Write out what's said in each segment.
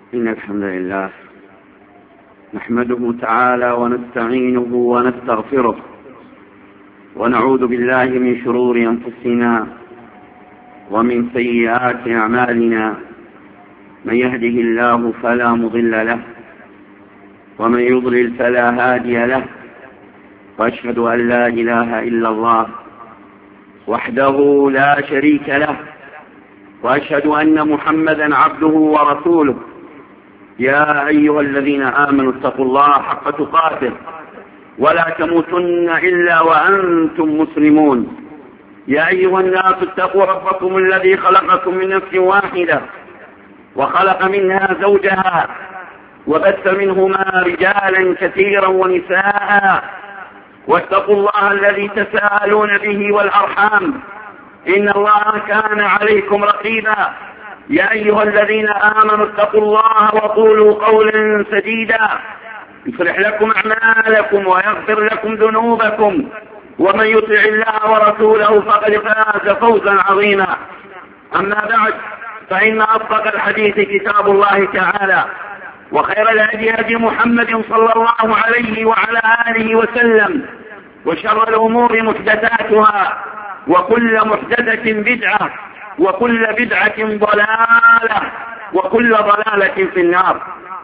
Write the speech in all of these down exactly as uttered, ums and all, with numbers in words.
إن الحمد لله نحمده تعالى ونستعينه ونستغفره ونعوذ بالله من شرور أنفسنا ومن سيئات أعمالنا، من يهده الله فلا مضل له ومن يضلل فلا هادي له، وأشهد أن لا إله إلا الله وحده لا شريك له، وأشهد أن محمدا عبده ورسوله. يا أيها الذين آمنوا اتقوا الله حق تقاته ولا تموتن إلا وأنتم مسلمون. يا أيها الناس اتقوا ربكم الذي خلقكم من نفس واحدة وخلق منها زوجها وبث منهما رجالا كثيرا ونساء، واتقوا الله الذي تساءلون به والأرحام إن الله كان عليكم رقيبا. يا أيها الذين آمنوا اتقوا الله وقولوا قولا سديدا يصلح لكم أعمالكم ويغفر لكم ذنوبكم، ومن يطع الله ورسوله فقد فاز فوزا عظيما. أما بعد، فإن أصدق الحديث كتاب الله تعالى، وخير الهدي هدي محمد صلى الله عليه وعلى آله وسلم، وشر الأمور محدثاتها، وكل محدثة بدعة، وكل بدعة ضلالة، وكل ضلالة في النار.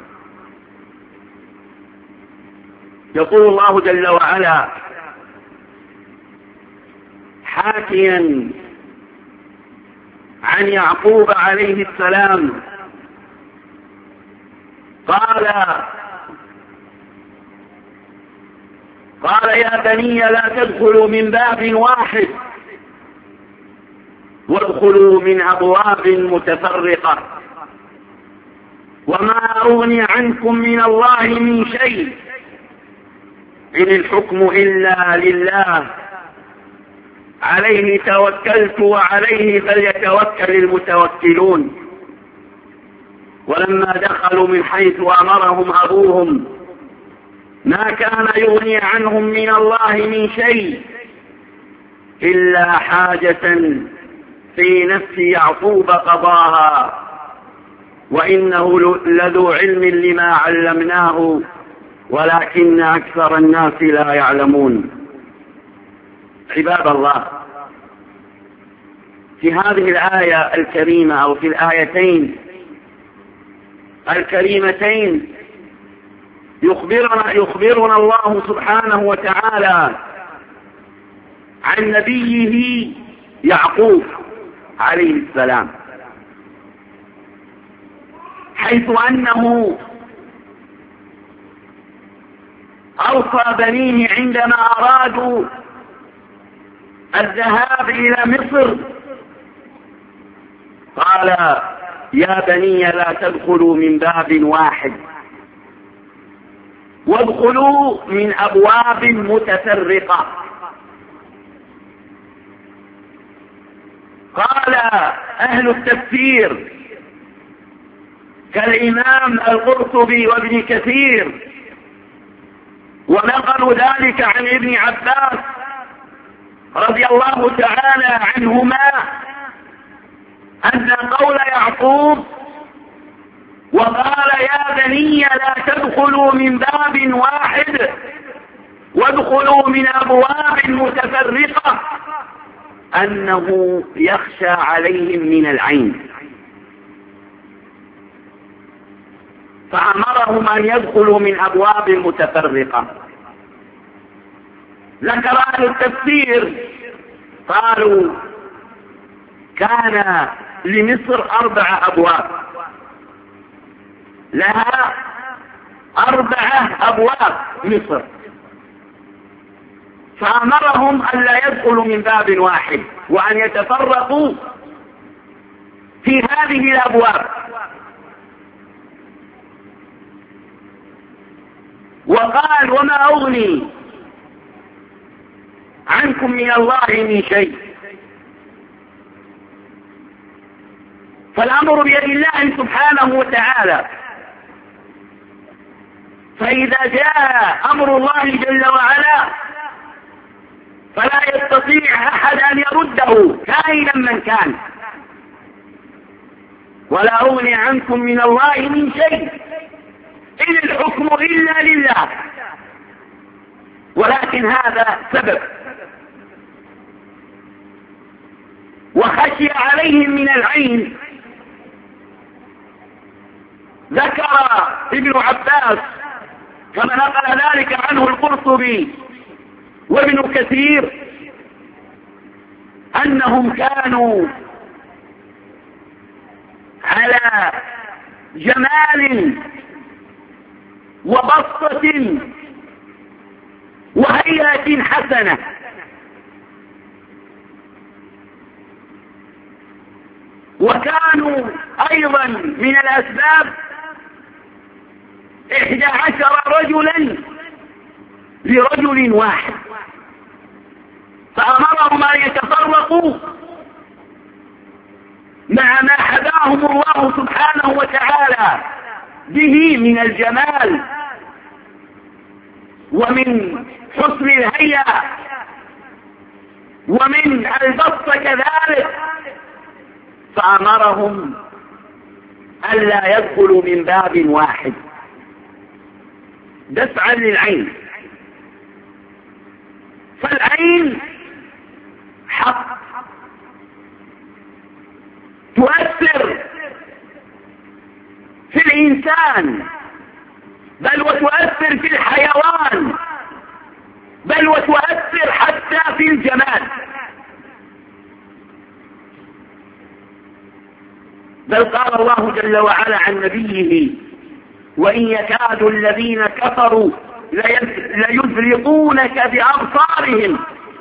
يقول الله جل وعلا حاكيا عن يعقوب عليه السلام قال قال يا بني لا تدخلوا من باب واحد وادخلوا من أبواب متفرقة، وما أغني عنكم من الله من شيء إن الحكم إلا لله عليه توكلت وعليه فليتوكل المتوكلون. ولما دخلوا من حيث أمرهم أبوهم ما كان يغني عنهم من الله من شيء إلا حاجة في نفس يعقوب قضاها، وإنه لذو علم لما علمناه ولكن أكثر الناس لا يعلمون. عباد الله، في هذه الآية الكريمة أو في الآيتين الكريمتين يخبرنا, يخبرنا الله سبحانه وتعالى عن نبيه يعقوب عليه السلام، حيث أنه أوصى بنيه عندما أرادوا الذهاب إلى مصر، قال يا بني لا تدخلوا من باب واحد وادخلوا من أبواب متفرقة. قال أهل التفسير كالإمام القرطبي وابن كثير ونقلوا ذلك عن ابن عباس رضي الله تعالى عنهما أن قول يعقوب وقال يا بني لا تدخلوا من باب واحد وادخلوا من أبواب متفرقة أنه يخشى عليهم من العين، فأمرهم أن يدخلوا من أبواب متفرقة. ذكر أهل التفسير قالوا كان لمصر أربع أبواب، لها أربعة أبواب مصر، فأمرهم أن لا يدخلوا من باب واحد وأن يتفرقوا في هذه الأبواب. وقال وما أغني عنكم من الله من شيء، فالأمر بيد الله سبحانه وتعالى، فإذا جاء أمر الله جل وعلا فلا يستطيع أحد أن يرده كائنا من كان. ولا أغني عنكم من الله من شيء إن الحكم إلا لله. ولكن هذا سبب، وخشي عليهم من العين. ذكر ابن عباس كما نقل ذلك عنه القرطبي وابن كثير أنهم كانوا على جمال وبسطة وهيئة حسنة، وكانوا أيضا من الأسباب إحدى عشر رجلا لرجل واحد، فأمرهم أن يتفرقوا مع ما حداهم الله سبحانه وتعالى به من الجمال ومن حسن الهيئة ومن البسط كذلك، فأمرهم ألا يدخلوا من باب واحد دفعا للعين. فالعين حق تؤثر في الإنسان، بل وتؤثر في الحيوان، بل وتؤثر حتى في الجمال. بل قال الله جل وعلا عن نبيه: وإن يكاد الذين كفروا ليزلقونك بأبصارهم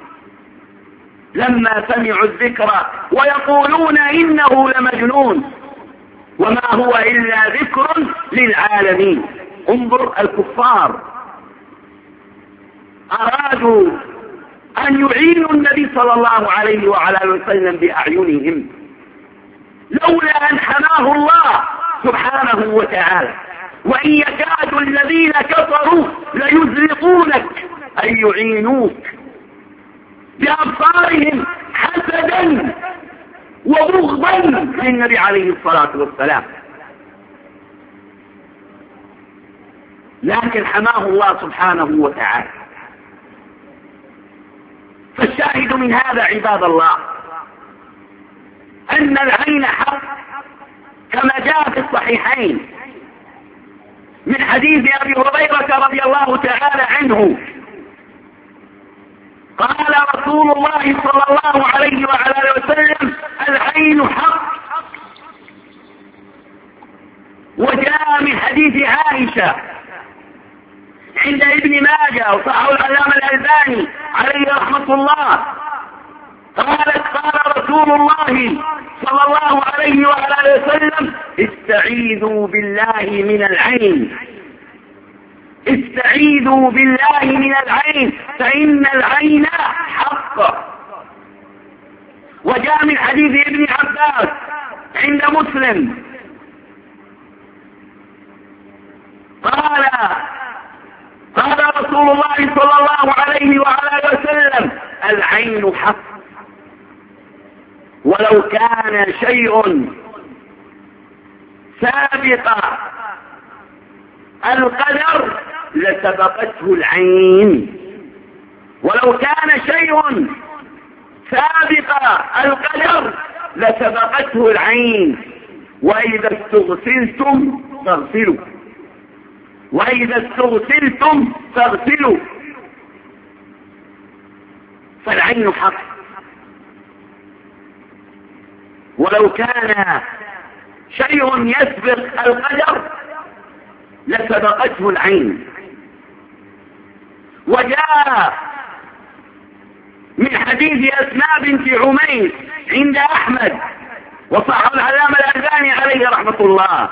لما سمعوا الذكر ويقولون إنه لمجنون وما هو إلا ذكر للعالمين. انظر، الكفار أرادوا أن يعينوا النبي صلى الله عليه وعلى آله وسلم بأعينهم، لولا أن حماه الله سبحانه وتعالى. وإن يكاد الذين كفروا ليزلقونك أي يعينوك بأبصارهم حسدا وبغضا للنبي عليه الصلاة والسلام، لكن حماه الله سبحانه وتعالى. فالشاهد من هذا عباد الله أن العين حق، كما جاء في الصحيحين من حديث أبي هريرة رضي الله تعالى عنه قال رسول الله صلى الله عليه وعلى آله وسلم: العين حق. وجاء من حديث عائشة عند ابن ماجه وصححه العلامة الألباني عليه رحمة الله قالت: قال رسول الله صلى الله عليه وعلى آله وسلم: استعيذوا بالله من العين، استعيذوا بالله من العين فإن العين حق. وجاء من حديث ابن عباس عند مسلم قال قال رسول الله صلى الله عليه وعلى آله وسلم: العين حق، ولو كان شيء سابق القدر لسبقته العين، ولو كان شيء سابق القدر لسبقته العين. وإذا استغسلتم فاغسلوا، وإذا استغسلتم فاغسلوا. فالعين حق، ولو كان شيء يسبق القدر لسبقته العين. وجاء من حديث أسماء بنت عميس عند أحمد وصححه العلامة الألباني عليه رحمة الله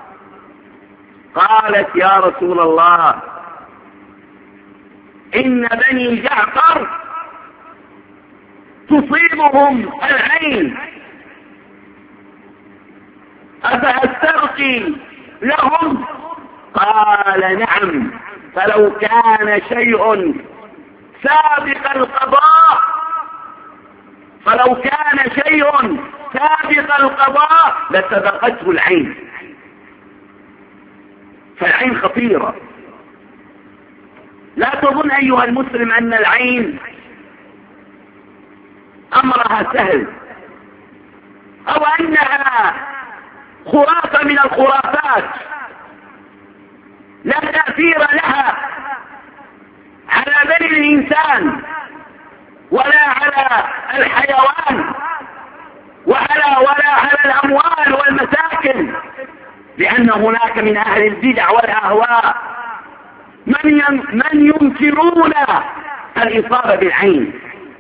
قالت: يا رسول الله، إن بني جعفر تصيبهم العين، أفأسترقي لهم؟ قال: نعم. فلو كان شيء سابق القضاء فلو كان شيء سابق القضاء لسبقته العين. فالعين خطيرة. لا تظن أيها المسلم أن العين أمرها سهل أو أنها خرافة من الخرافات لا تأثير لها على بني الإنسان ولا على الحيوان وعلى ولا على الأموال والمساكن، لأن هناك من أهل البدع والأهواء من من ينكرون الإصابة بالعين.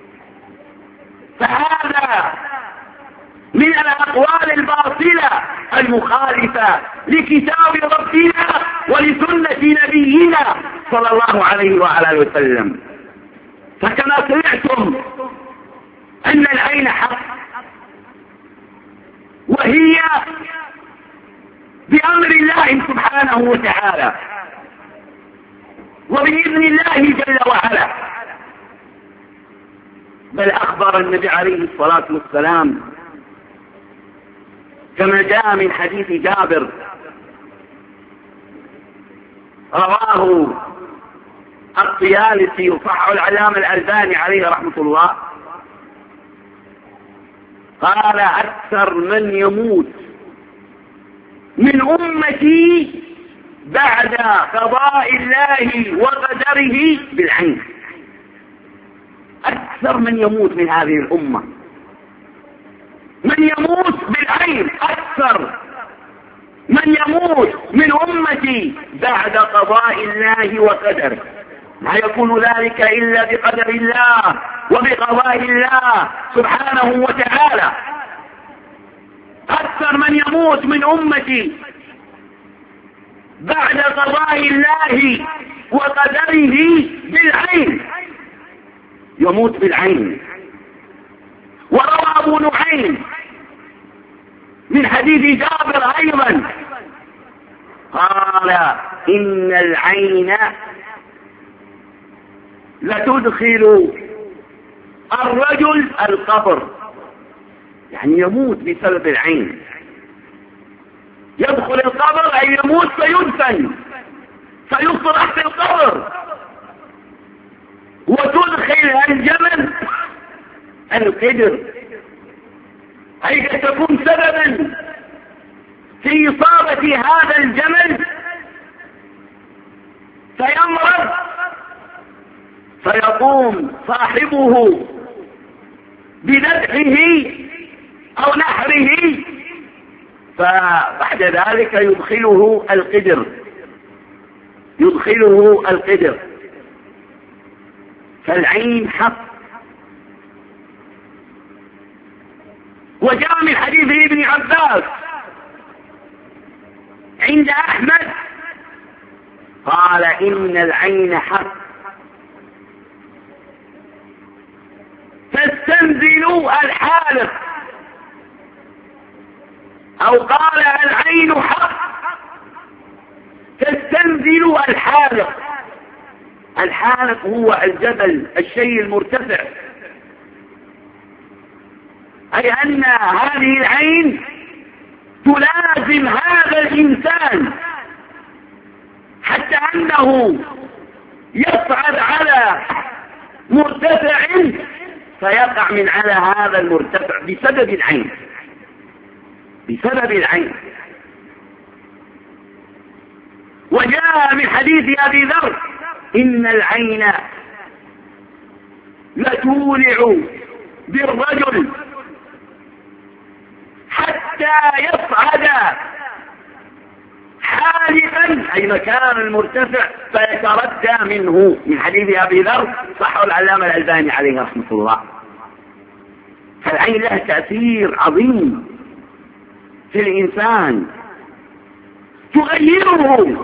فهذا من الأقوال الباطلة المخالفة لكتاب ربنا ولسنة نبينا صلى الله عليه وعلى آله وسلم. فكما سمعتم أن العين حق، وهي بأمر الله سبحانه وتعالى وبإذن الله جل وعلا. بل أخبر النبي عليه الصلاة والسلام كما جاء من حديث جابر رواه الطيالسي وصححه العلامة الألباني عليه رحمة الله، قال: أكثر من يموت من أمتي بعد قضاء الله وقدره بالعين. أكثر من يموت من هذه الأمة من يموت بالعين، أكثر من يموت من أمتي بعد قضاء الله وقدره. لا يكون ذلك إلا بقدر الله وبقضاء الله سبحانه وتعالى. أكثر من يموت من أمتي بعد قضاء الله وقدره بالعين، يموت بالعين. وروى أبو نعيم من حديث جابر أيضا قال: إن العين لتدخل الرجل القبر، يعني يموت بسبب العين. يدخل القبر أي يموت فيدفن فيصرح في القبر. وتدخل الجمل القدر، أي قد تكون سببا في إصابة هذا الجمل فيمرض فيقوم صاحبه بذبحه أو نحره، فبعد ذلك يدخله القدر يدخله القدر. فالعين حق. وجاء من حديث ابن عباس عند أحمد قال: إن العين حق تستنزل الحالق، أو قال: العين حق تستنزل الحالق. الحالق هو الجبل، الشيء المرتفع، أي أن هذه العين تلازم هذا الإنسان حتى أنه يصعد على مرتفع فيقع من على هذا المرتفع بسبب العين بسبب العين. وجاء من حديث أبي ذر: إن العين لتولع بالرجل حتى يصعد حالقا، أي مكان المرتفع، فيتردى منه. من حديث أبي ذر صححه العلامة الألباني عليه رحمة الله. فالعين لها تأثير عظيم في الإنسان، تغيره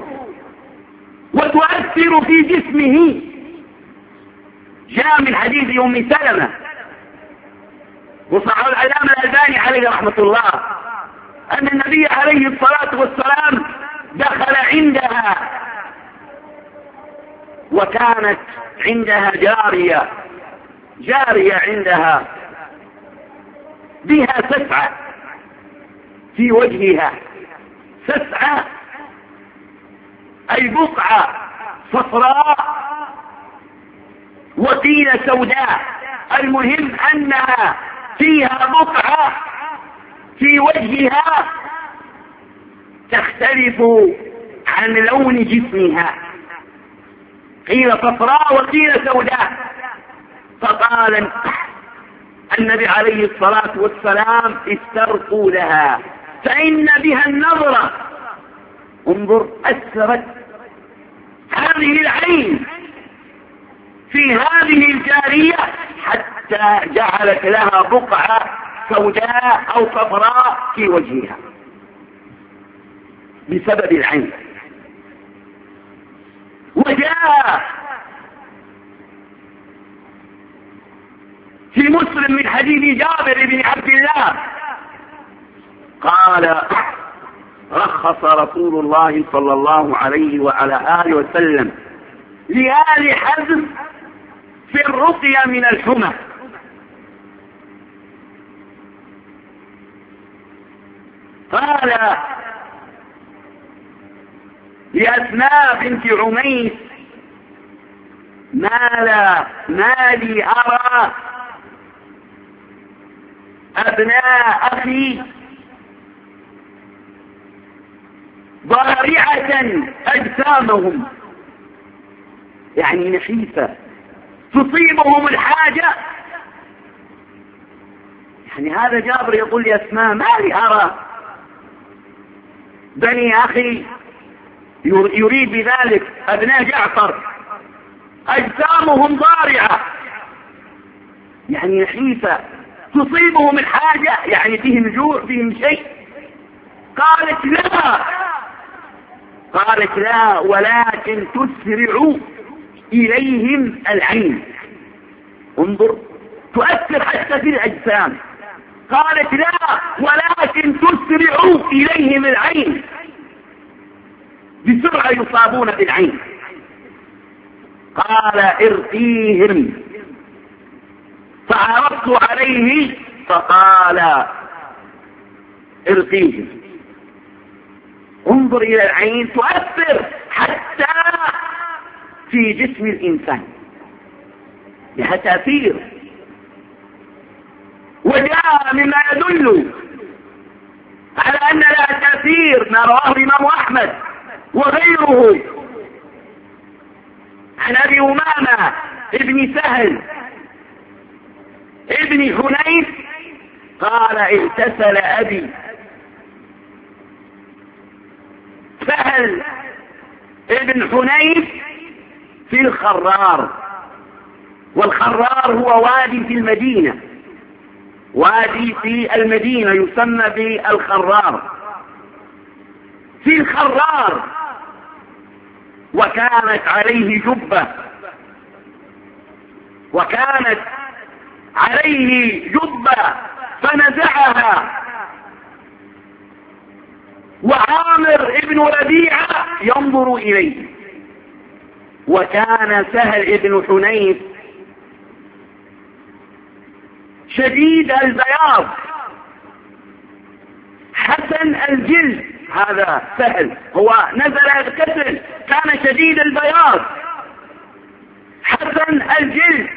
وتؤثر في جسمه. جاء من حديث أم سلمة وصححه العلامة الألباني عليه رحمة الله أن النبي عليه الصلاة والسلام دخل عندها وكانت عندها جارية جارية عندها بها سسعة في وجهها، سسعة أي بقعة صفراء وقيل سوداء، المهم أنها فيها بقعة في وجهها تختلف عن لون جسمها، قيل صفراء وقيل سوداء. فقال النبي عليه الصلاة والسلام استرقوا لها فإن بها النظرة. انظر، أثرت هذه العين في هذه الجارية حتى جعلت لها بقعة سوداء أو صفراء في وجهها بسبب العين. وجاء في مسلم من حديث جابر بن عبد الله قال رخص رسول الله صلى الله عليه وعلى آله وسلم لآل حزم في الرقية من الحمى. قال لأسماء بنت عميس ما لا ما لي أرى أبناء أخي ضارعة أجسامهم، يعني نحيفة تصيبهم الحاجة. يعني هذا جابر يقول لأسماء ما لي أرى بني أخي، يريد بذلك أبناء جعفر، أجسامهم ضارعة يعني نحيفة تصيبهم الحاجة، يعني فيهم جوع فيهم شيء. قالت لا قالت لا ولكن تسرع إليهم العين. انظر، تؤثر حتى في الأجسام. قالت لا ولكن تسرع إليهم العين، بسرعة يصابون بالعين. قال ارقيهم، فعرضت عليه فقال ارقيهم. انظر إلى العين، تؤثر حتى في جسم الإنسان، لها تأثير. وجاء مما يدل على أن لها تأثير ما رواه الإمام أحمد وغيره عن أبي أمامة ابن سهل ابن حنيف قال اغتسل أبي سهل ابن حنيف في الخرار، والخرار هو وادي في المدينة، وادي في المدينة يسمى بالخرار، في الخرار. وكانت عليه جبة وكانت عليه جبة فنزعها، وعامر ابن ربيعة ينظر إليه. وكان سهل ابن حنيف شديد البياض حسن الجلد، هذا سهل هو نزل يغتسل كان شديد البياض حسن الجلد.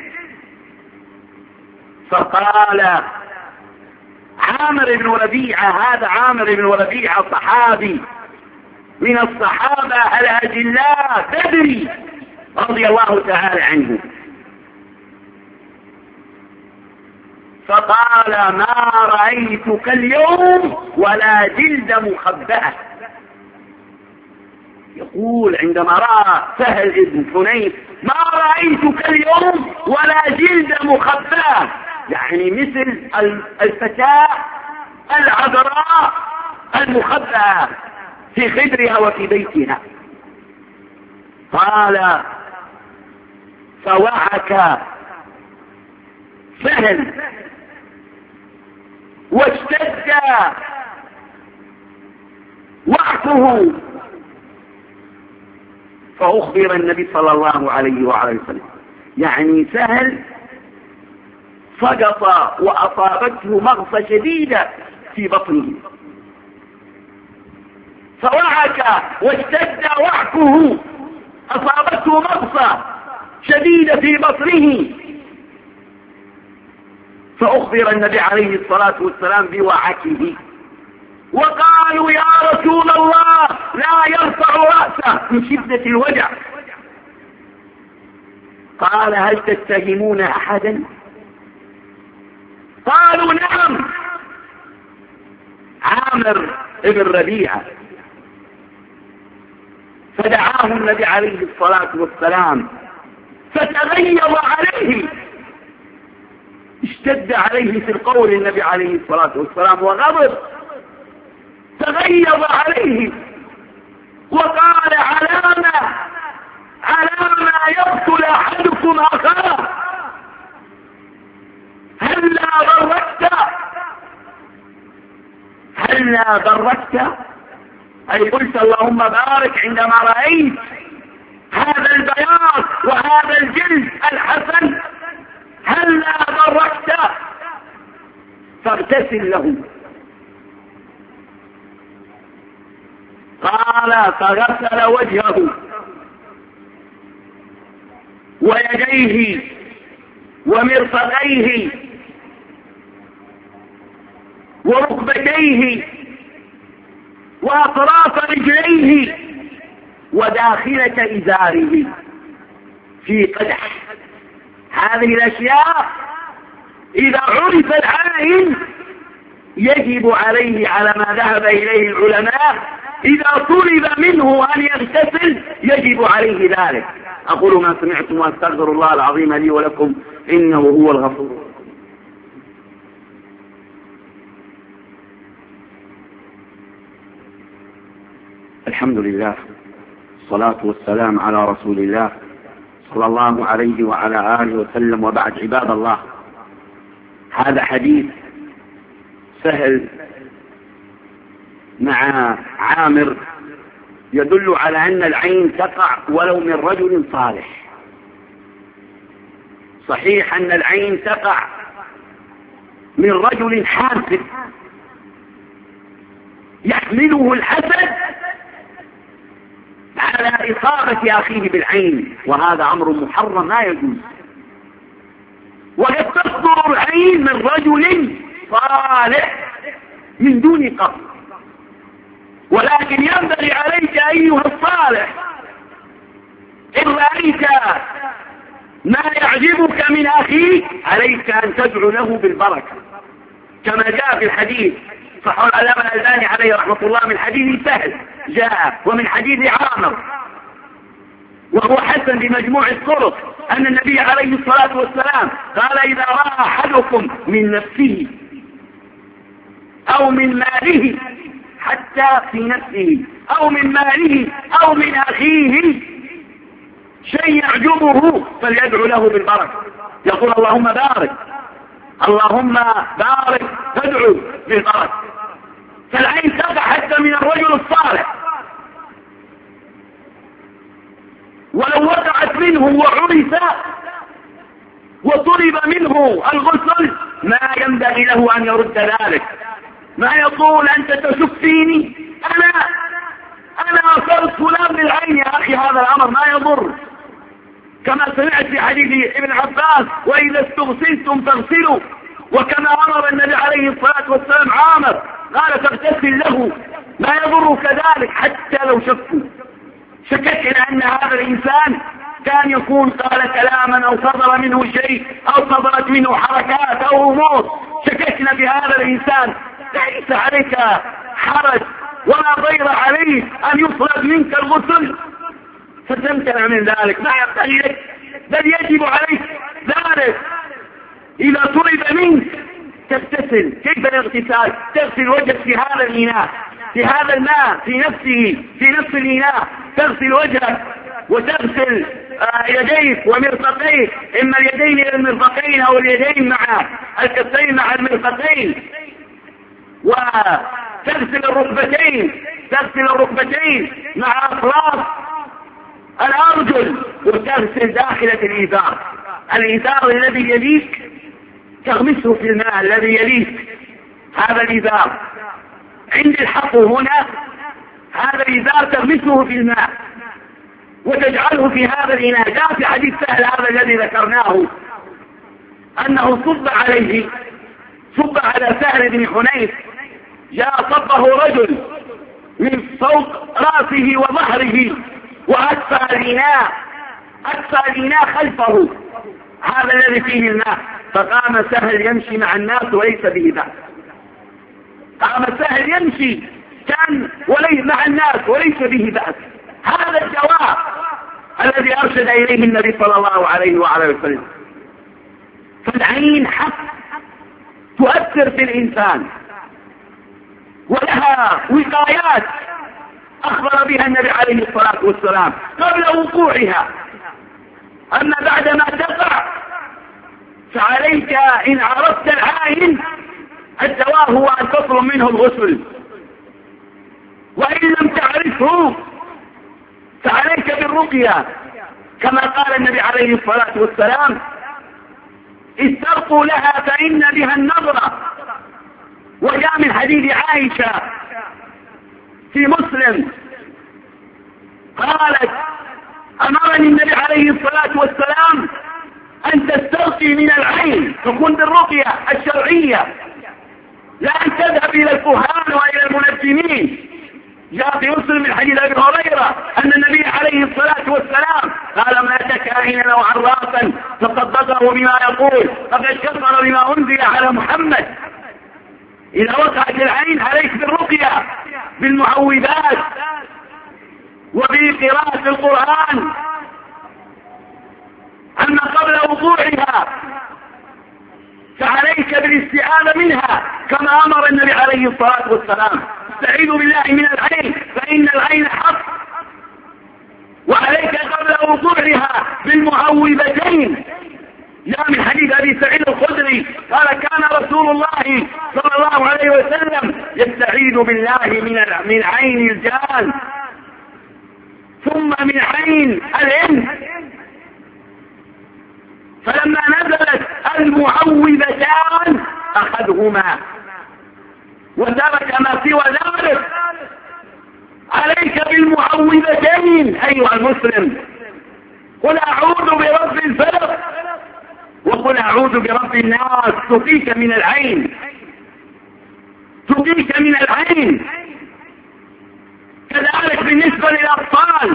فقال عامر بن ربيعة، هذا عامر بن ربيعة صحابي من الصحابة الأجلاء بدري رضي الله تعالى عنه. فقال ما رأيتك اليوم ولا جلد مخبأة. يقول عندما رأى سهل ابن حنيف ما رأيتك اليوم ولا جلد مخبأة، يعني مثل الفتاة العذراء المخبأة في خدرها وفي بيتها. قال فوعك سهل واشتد وعكه، فأخبر النبي صلى الله عليه وعلى وسلم، يعني سهل سقط وأصابته مغصة شديدة في بطنه، فوعك واشتد وعكه، أصابته مغصة شديدة في بطنه، فأخبر النبي عليه الصلاة والسلام بوعكه، وقالوا يا رسول الله لا يرفع رأسه من شدة الوجع. قال هل تتهمون أحدا؟ قالوا نعم، عامر ابن ربيعة. فدعاه النبي عليه الصلاة والسلام فتغيظ عليه، اشتد عليه في القول النبي عليه الصلاة والسلام وغضب، تغيظ عليه وقال علامة علامة يقتل أحدكم أخاه، هلا بردت هلا بردت أي قلت اللهم بارك عندما رأيت هذا البياض وهذا الجلد الحسن، هلا بردت فاغتسل له. قال فغسل وجهه ويديه ومرفقيه وركبتيه وأطراف رجليه وداخلة إزاره في قدح. هذه الأشياء إذا عرف العائن يجب عليه على ما ذهب إليه العلماء، إذا طلب منه أن يغتسل يجب عليه ذلك. أقول ما سمعتم وأستغفر الله العظيم لي ولكم إنه هو الغفور. الحمد لله، الصلاة والسلام على رسول الله صلى الله عليه وعلى آله وسلم، وبعد. عباد الله، هذا حديث سهل مع عامر يدل على أن العين تقع ولو من رجل صالح. صحيح أن العين تقع من رجل حاسد يحمله الحسد على إصابة أخيه بالعين، وهذا أمر محرم لا يجوز. وقد تصدر العين من رجل صالح من دون قصد، ولكن ينبغي عليك أيها الصالح إن رأيت ما يعجبك من أخيك عليك أن تدعو له بالبركة، كما جاء في الحديث صحيح العلامة الألباني عليه رحمة الله من حديث سهل جاء ومن حديث عامر، وهو حسن بمجموع الطرق، أن النبي عليه الصلاة والسلام قال إذا رأى أحدكم من نفسه أو من ماله، حتى في نفسه أو من ماله أو من أخيه شيء يعجبه فليدعو له بالبركة، يقول اللهم بارك اللهم بارك، تدعو بالبركة. فالعين تقع حتى من الرجل الصالح، ولو وقعت منه وعرف وطلب منه الغسل ما ينبغي له أن يرد ذلك، ما يقول أنت تشفيني، أنا أنا أصرت فلان بالعين يا أخي، هذا الأمر ما يضر، كما سمعت في حديث ابن عباس وإذا استغسلتم فاغسلوا، وكما أمر النبي عليه الصلاة والسلام عامر قال تغتسل له، ما يضر كذلك حتى لو شكوا. شككنا أن هذا الإنسان كان يكون قال كلاما أو صدر منه شيء أو صدرت منه حركات أو أمور، شككنا بهذا الإنسان، ليس عليك حرج ولا ضير عليه أن يطلب منك الغسل فتمتنع من ذلك، ما ينبغي لك، بل يجب عليك ذلك. إذا طلب منك تغتسل، كيف الاغتسال؟ تغسل وجهك في هذا الإناء، في هذا الماء، في نفسه، في نفس الإناء، تغسل وجهك وتغسل آه يديك ومرفقيك، إما اليدين إلى المرفقين أو اليدين مع الكفين مع المرفقين، وتغسل الركبتين تغسل الركبتين مع أطراف الأرجل، وتغسل داخلة الإزار، الإزار الذي يليك تغمسه في الماء الذي يليك هذا الإزار، عند الحق هنا هذا الإزار تغمسه في الماء وتجعله في هذا الإناء. جاء في حديث سهل هذا الذي ذكرناه أنه صب عليه، صب على سهل بن حنيف، جاء صبه رجل من فوق رأسه وظهره وأكفى الإناء، أكفى الإناء خلفه هذا الذي فيه الماء، فقام سهل يمشي مع الناس وليس به بأس. قام سهل يمشي كان وليس مع الناس وليس به بأس. هذا الجواب الذي أرشد إليه النبي صلى الله عليه وعلى وسلم. فالعين حق تؤثر في الإنسان ولها وقايات أخبر بها النبي عليه الصلاة والسلام قبل وقوعها. أما بعدما تقع فعليك إن عرفت العين الدواء هو أن تطلب منه الغسل، وإن لم تعرفه فعليك بالرقية كما قال النبي عليه الصلاة والسلام استرقوا لها فإن بها النظرة. وجاء من حديث عائشة في مسلم قالت أمرني النبي عليه الصلاة والسلام أن تسترقي من العين، تكون بالرقية الشرعية، لا أن تذهب إلى الكهان وإلى المنجمين. جاء في مسلم من حديث أبي هريرة أن النبي عليه الصلاة والسلام قال ما تكاهنا أو عرافا فصدقه بما يقول فقد كفر بما أنزل على محمد. إذا وقعت العين عليك بالرقية بالمعوذات وبقراءة القرآن. أما قبل وقوعها فعليك بالاستعاذة منها كما أمر النبي عليه الصلاة والسلام استعيذوا بالله من العين فإن العين حق. وعليك قبل وقوعها بالمعوذتين. جاء من حديث أبي سعيد الخدري قال كان رسول الله صلى الله عليه وسلم يستعيذ بالله من من عين الجان ثم من عين الإنس. فلما نزلت المعوذتان أخذهما وترك ما سوى ذلك. عليك بالمعوذتين أيها المسلم، قل أعوذ برب الفلق وقل أعوذ برب الناس تقيك من العين، تقيك من العين. كذلك بالنسبة للأطفال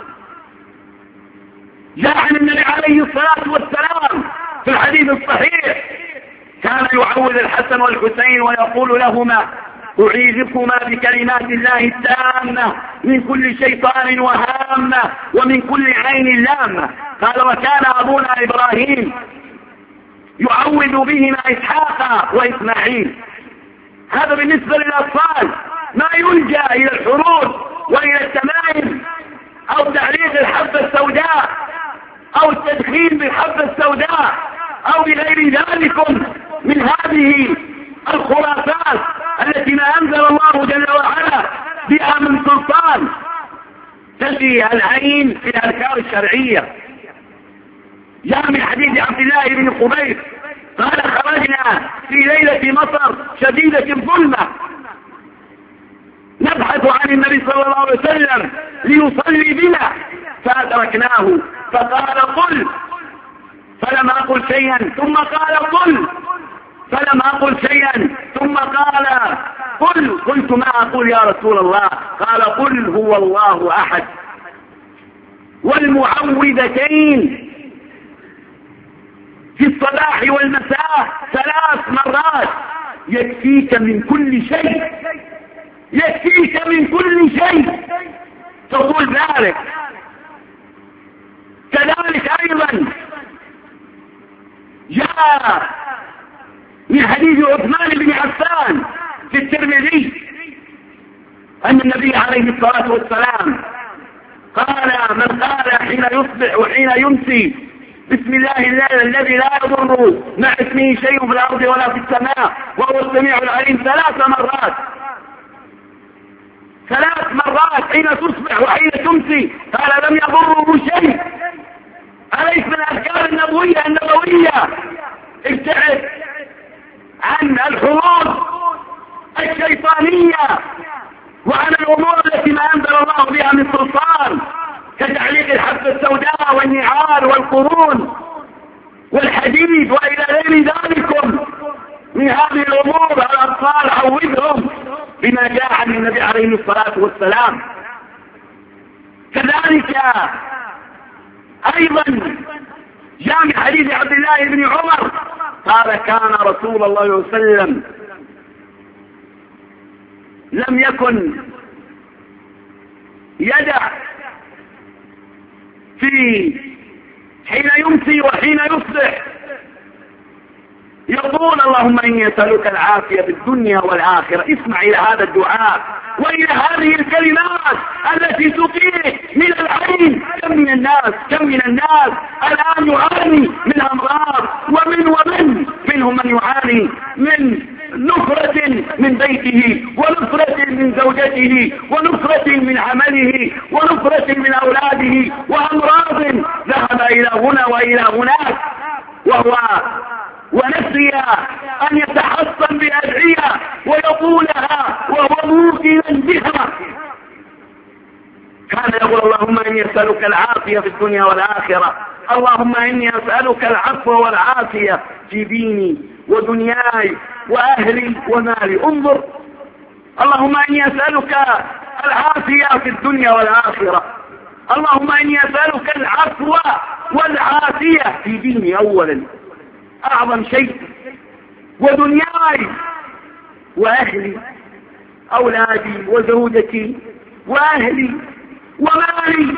جاء عن النبي عليه الصلاة والسلام في الحديث الصحيح كان يعوذ الحسن والحسين ويقول لهما أعيذكما بكلمات الله التامة من كل شيطان وهامة ومن كل عين لامة. قال وكان أبونا إبراهيم يعوذ بهما إسحاق وإسماعيل. هذا بالنسبة للأطفال. ما يلجأ إلى الحروب وإلى التمائم أو تعليق الحبة السوداء أو التدخين بالحبة السوداء أو بغير ذلك من هذه الخرافات التي ما أنزل الله جل وعلا بها من سلطان. تجي العين في الأذكار الشرعية. جاء من حديث عبد الله بن خبيب قال خرجنا في ليلة مطر شديدة الظلمة نبحث عن النبي صلى الله عليه وسلم ليصلي بنا فأدركناه فقال قل فلم أقل شيئا ثم قال قل فلم أقل شيئا ثم قال قل قلت ما أقول يا رسول الله قال قل هو الله أحد والمعوذتين في الصباح والمساء ثلاث مرات يكفيك من كل شيء، يكفيك من كل شيء تقول ذلك. كذلك أيضا جاء من حديث عثمان بن عفان في الترمذي أن النبي عليه الصلاة والسلام قال من قال حين يصبح وحين يمسي بسم الله الذي لا يضر مع اسمه شيء في الأرض ولا في السماء وهو السميع العليم ثلاث مرات ثلاث مرات حين تصبح وحين تمسي قال لم يضره شيء. أليس من الأذكار النبوية النبوية ابتعد عن الحروب الشيطانية وعن الأمور التي ما أنزل الله بها من سلطان، كتعليق الحبة السوداء والنعال والقرون والحديد وإلى غير ذلكم من هذه الأمور. الأطفال عودهم بما جاء عن النبي عليه الصلاة والسلام. كذلك أيضا جاء من حديث عبد الله بن عمر قال كان رسول الله صلى الله عليه وسلم لم يكن يدع في حين يمسي وحين يصبح يقول اللهم إني أسألك العافية في الدنيا والآخرة. اسمع إلى هذا الدعاء وإلى هذه الكلمات التي تطيع من العين. كم من الناس كم من الناس الآن يعاني من أمراض، ومن ومن منهم من يعاني من نفرة من بيته، ونفرة من زوجته، ونفرة من عمله، ونفرة من أولاده، وأمراض ذهب إلى هنا وإلى هناك، وهو ونسي أن يتحصن بأدعية ويقولها وهو موقنا بها. كان يقول اللهم إني أسألك العافية في الدنيا والآخرة، اللهم إني أسألك العفو والعافية في ديني ودنياي وأهلي ومالي. انظر، اللهم إني أسألك العافية في الدنيا والآخرة، اللهم إني أسألك العفو والعافية في ديني أولا أعظم شيء، ودنياي وأهلي، أولادي وزوجتي وأهلي ومالي.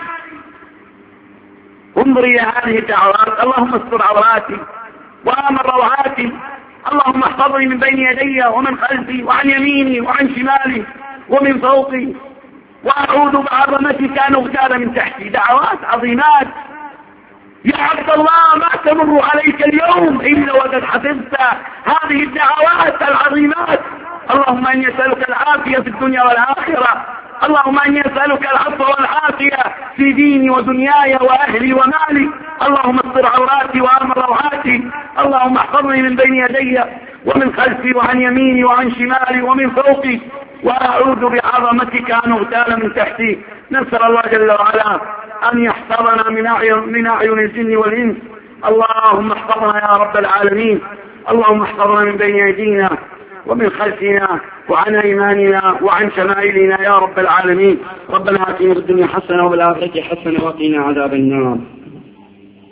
انظر إلى هذه الدعوات. اللهم استر عوراتي وآمن روعاتي، اللهم احفظني من بين يدي ومن خلفي وعن يميني وعن شمالي ومن فوقي، وأعوذ بعظمتك أن أغتال من تحتي. دعوات عظيمات يا عبد الله، ما تمر عليك اليوم إلا وقد حفظت هذه الدعوات العظيمات. اللهم إني أسألك العافية في الدنيا والآخرة، اللهم إني أسألك العفو والعافية في ديني ودنياي وأهلي ومالي، اللهم استر عوراتي وآمن روعاتي، اللهم احفظني من بين يدي ومن خلفي وعن يميني وعن شمالي ومن فوقي، وأعوذ بعظمتك أن أغتال من تحتي. نسأل الله جل وعلا أن يحفظنا من أعين, من أعين الجن والإنس. اللهم احفظنا يا رب العالمين، اللهم احفظنا من بين أيدينا ومن خلفنا وعن أيماننا وعن شمائلنا يا رب العالمين. ربنا آتنا في الدنيا حسنة وفي الآخرة حسنة وقنا عذاب النار.